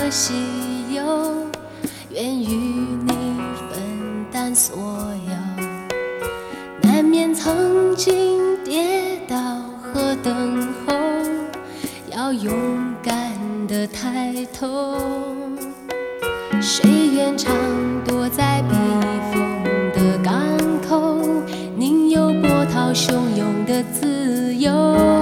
和喜忧，愿与你分担所有。难免曾经跌倒和等候，要勇敢地抬头。谁愿常躲在避风的港口，宁有波涛汹涌的自由。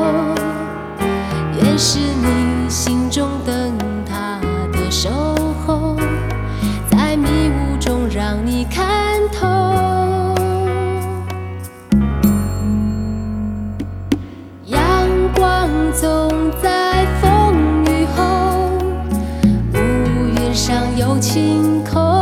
愿是你心中灯塔的守候，在迷雾中让你看透。阳光总在风雨后，乌云上有晴空。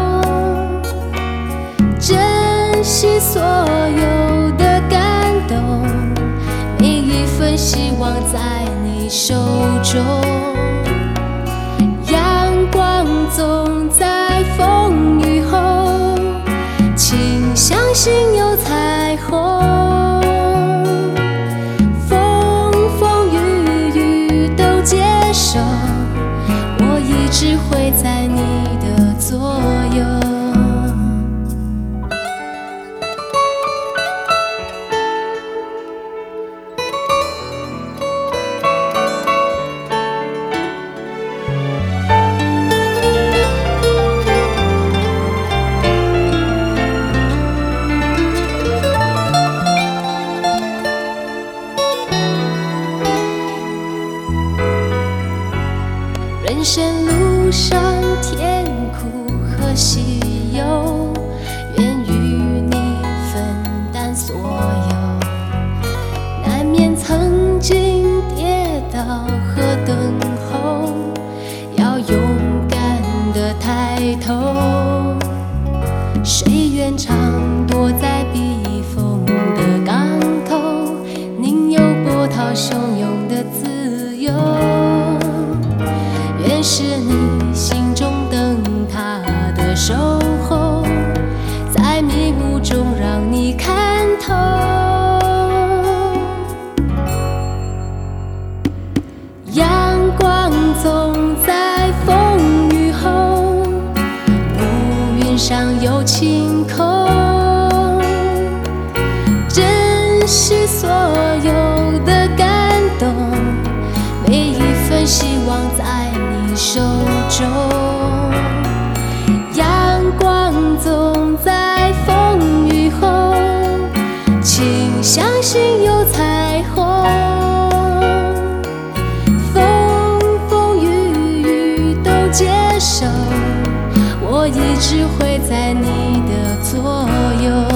珍惜所有的感动，每一份希望在你手中。阳光总在风雨后，请相信有彩虹。风风雨雨都接受，我一直会在你的左右。人生路上甜苦和喜忧，愿与你分担所有。难免曾经跌倒和等候，要勇敢地抬头。谁愿常躲在避风的港口，宁有波涛汹涌的自由。愿是你心中灯塔的守候，在迷雾中让你看透。阳光总在风雨后，乌云上有晴空。珍惜所有的感动，每一份希望在你手中。阳光总在风雨后，请相信有彩虹。风风雨雨都接受，我一直会在你的左右。